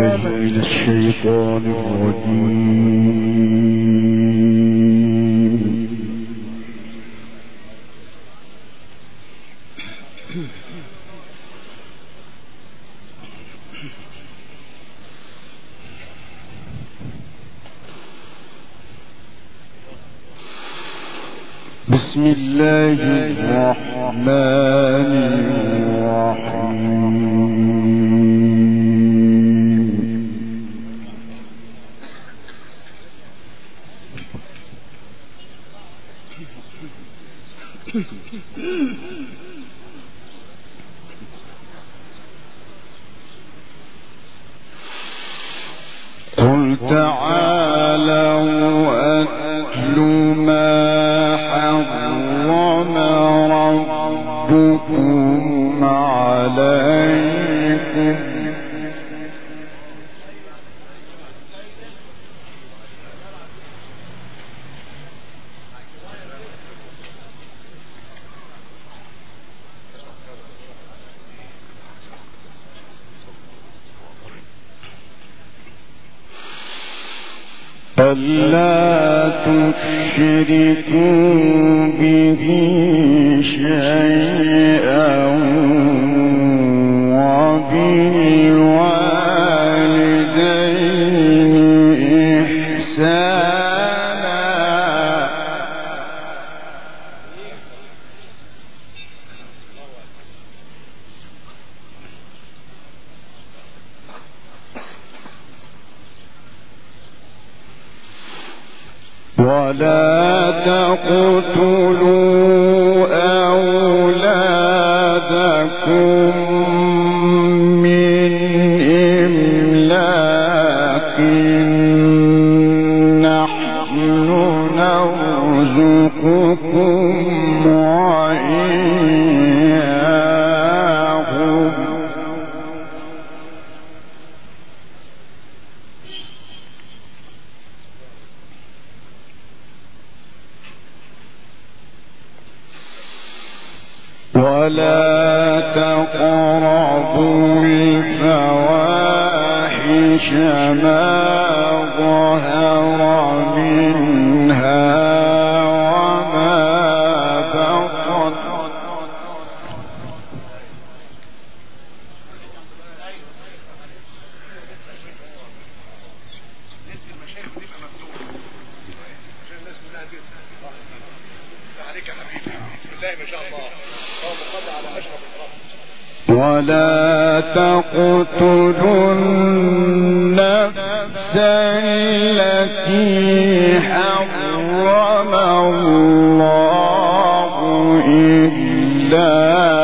بالله من الشيطان الرجيم. بسم الله الرحمن الرحيم. قل تعالوا أتل ما حرم ربكم عليكم ألا تشركوا به شيئا وبالوالدين إحسانا ولا تقتلوا أولادكم من إملاق نحن نرزقكم وإياهم ولا تقربوا الفواحش ما ظهر منها وما بطن ولا تقتلوا النفس التي حرم الله إلا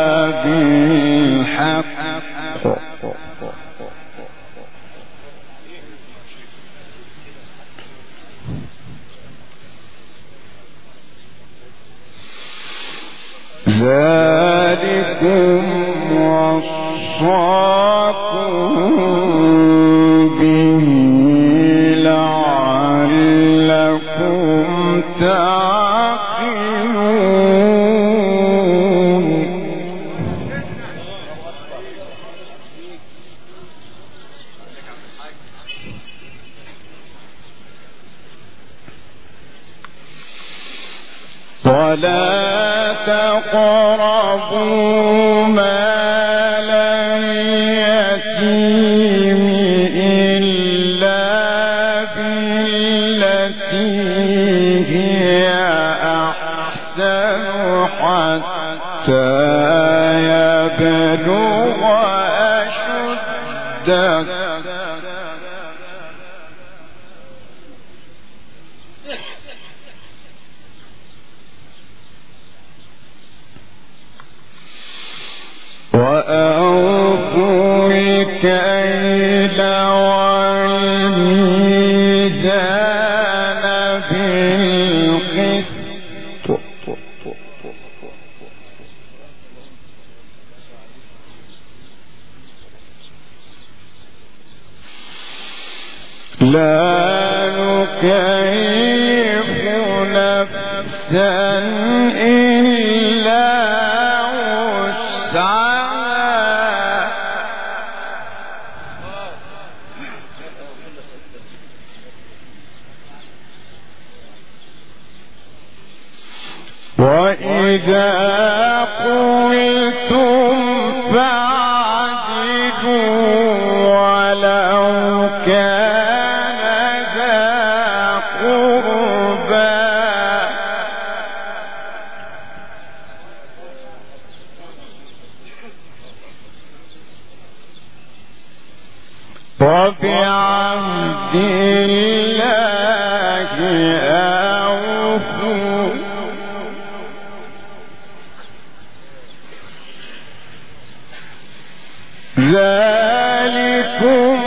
بالحق ذلكم وصاكم به لعلكم تعقلون ولا تقربوا مال اليتيم إلا بالتي هي أحسن حتى يبلغ أشده وأوفوا الكيل والميزان بالقسط لا نكلف نفسا إلا وسعها وإذا قلتم فاعدلوا ولو كان ذا قربى وبعهد الله أوفوا ذلكم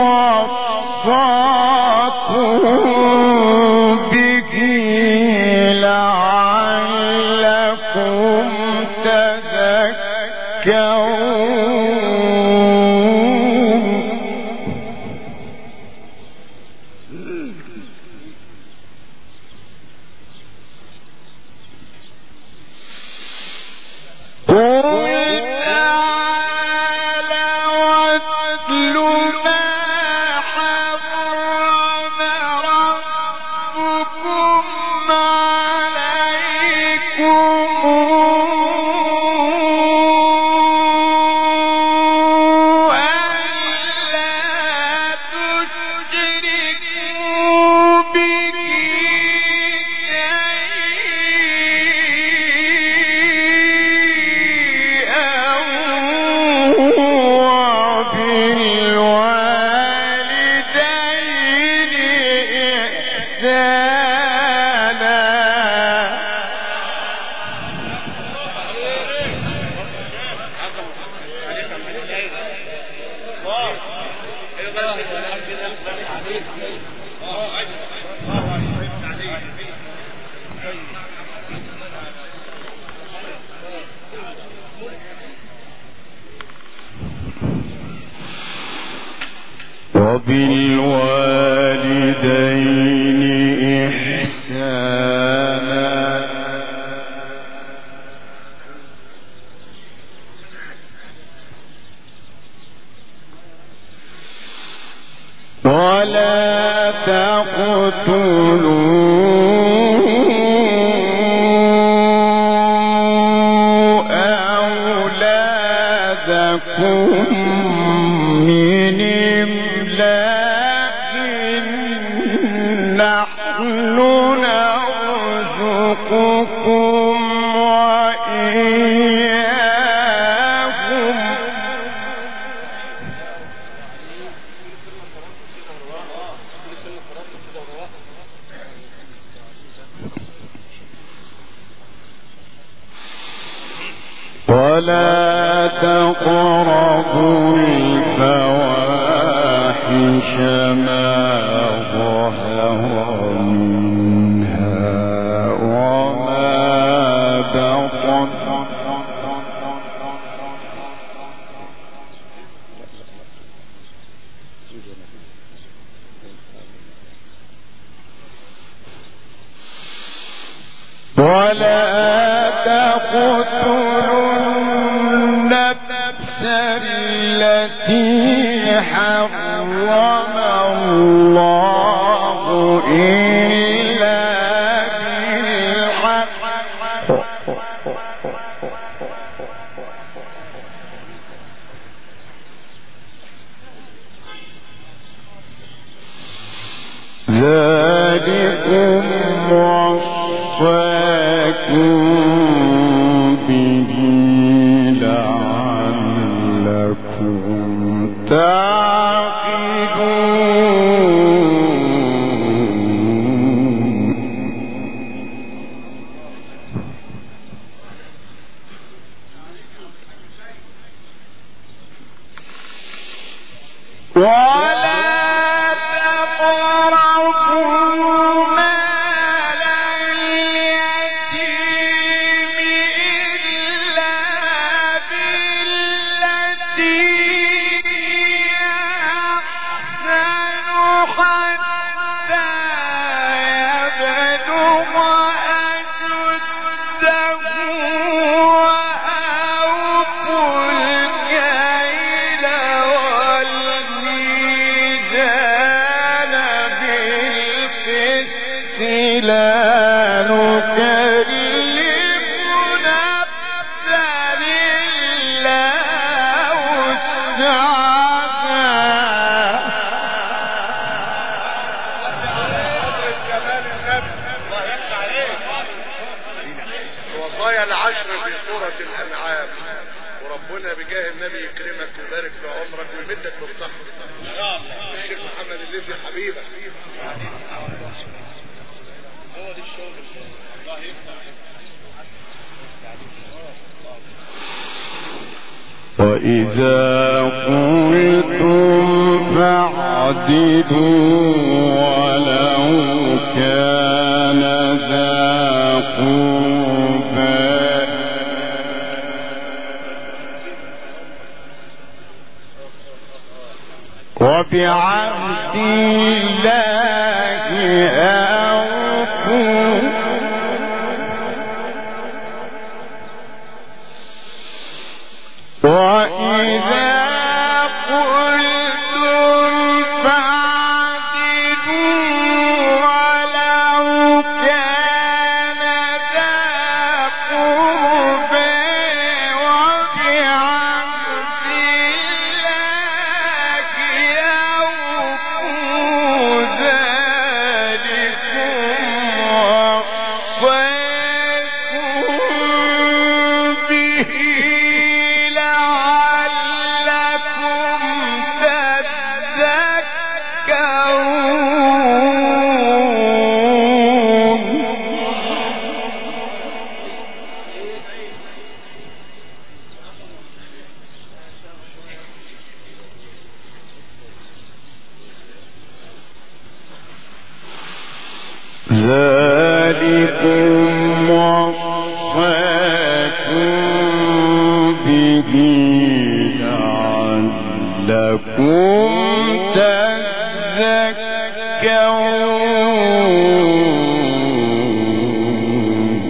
وصاكم به لعلكم تذكرون وبالوالدين إحسانا ولا تقتلوا أولادكم من إملاق نحن نرزقكم وإياكم ولا تقربوا الفواحش ما ظهر منها وما بطن ولا تقتلوا النفس التي حرم الله إلا بالحق ذلكم وصاكم به لعلكم تعقلون ولا تقربوا مال اليتيم إلا بالتي هي العالم في سورة الأنعام، وربنا بجاه النبي يكرمك ويبارك في عمرك ويمدك بالصحة. الشيخ محمد الليثي حبيبك. هو دي الشغل. الله يفتح. وإذا قلتم فاعدلوا ولو كان ذا قربى وبعهد الله أوفوا وإذا قلتم فاعدلوا ولو كان ذا قربى وبعهد الله أوفوا ذلكم وصاكم به ذلكم وصاكم به لعلكم تذكرون.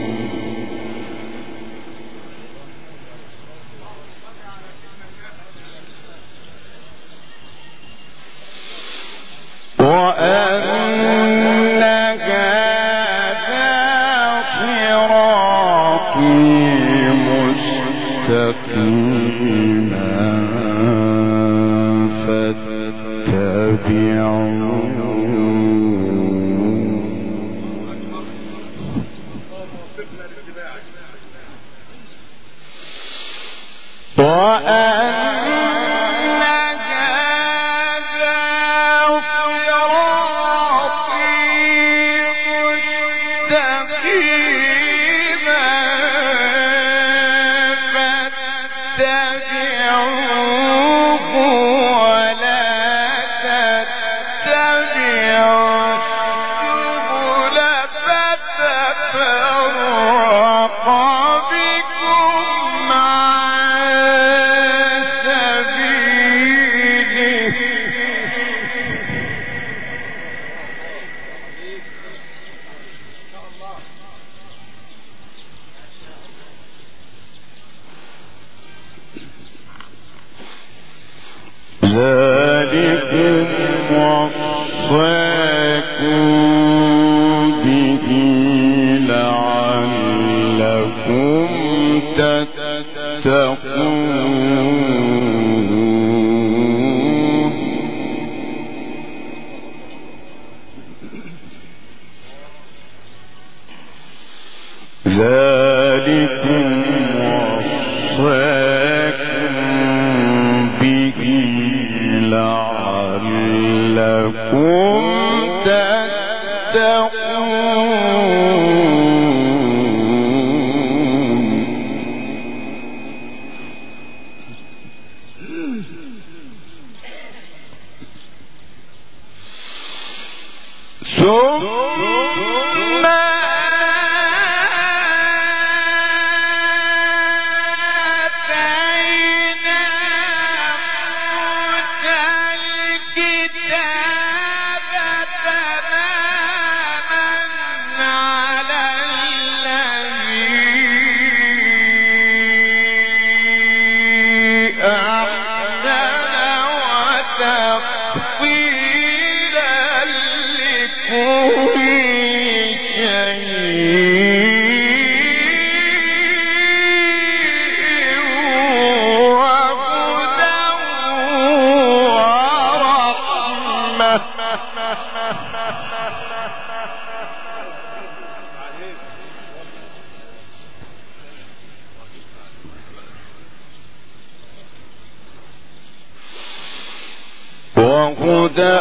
هدى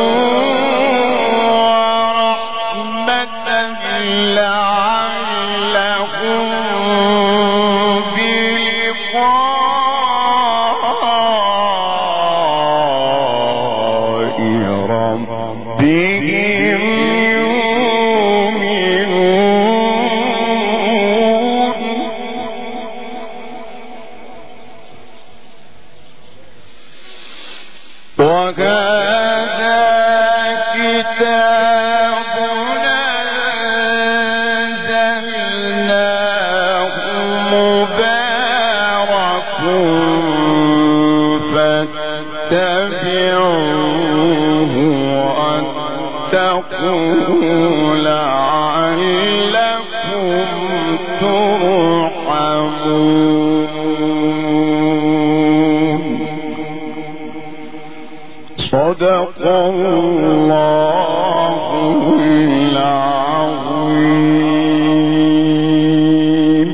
ورحمة لعلهم بلقاء ربهم يؤمنون. وهذا كتاب أنزلناه مبارك فاتبعوه واتقوا لعلكم ترحمون. صدق الله العظيم.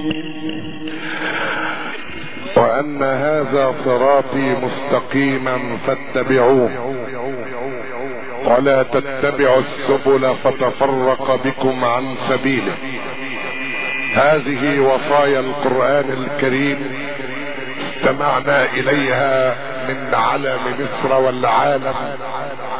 وأن هذا صراطي مستقيما فاتبعوه ولا تتبعوا السبل فتفرق بكم عن سبيله. هذه وصايا القرآن الكريم استمعنا إليها من علم مصر والعالم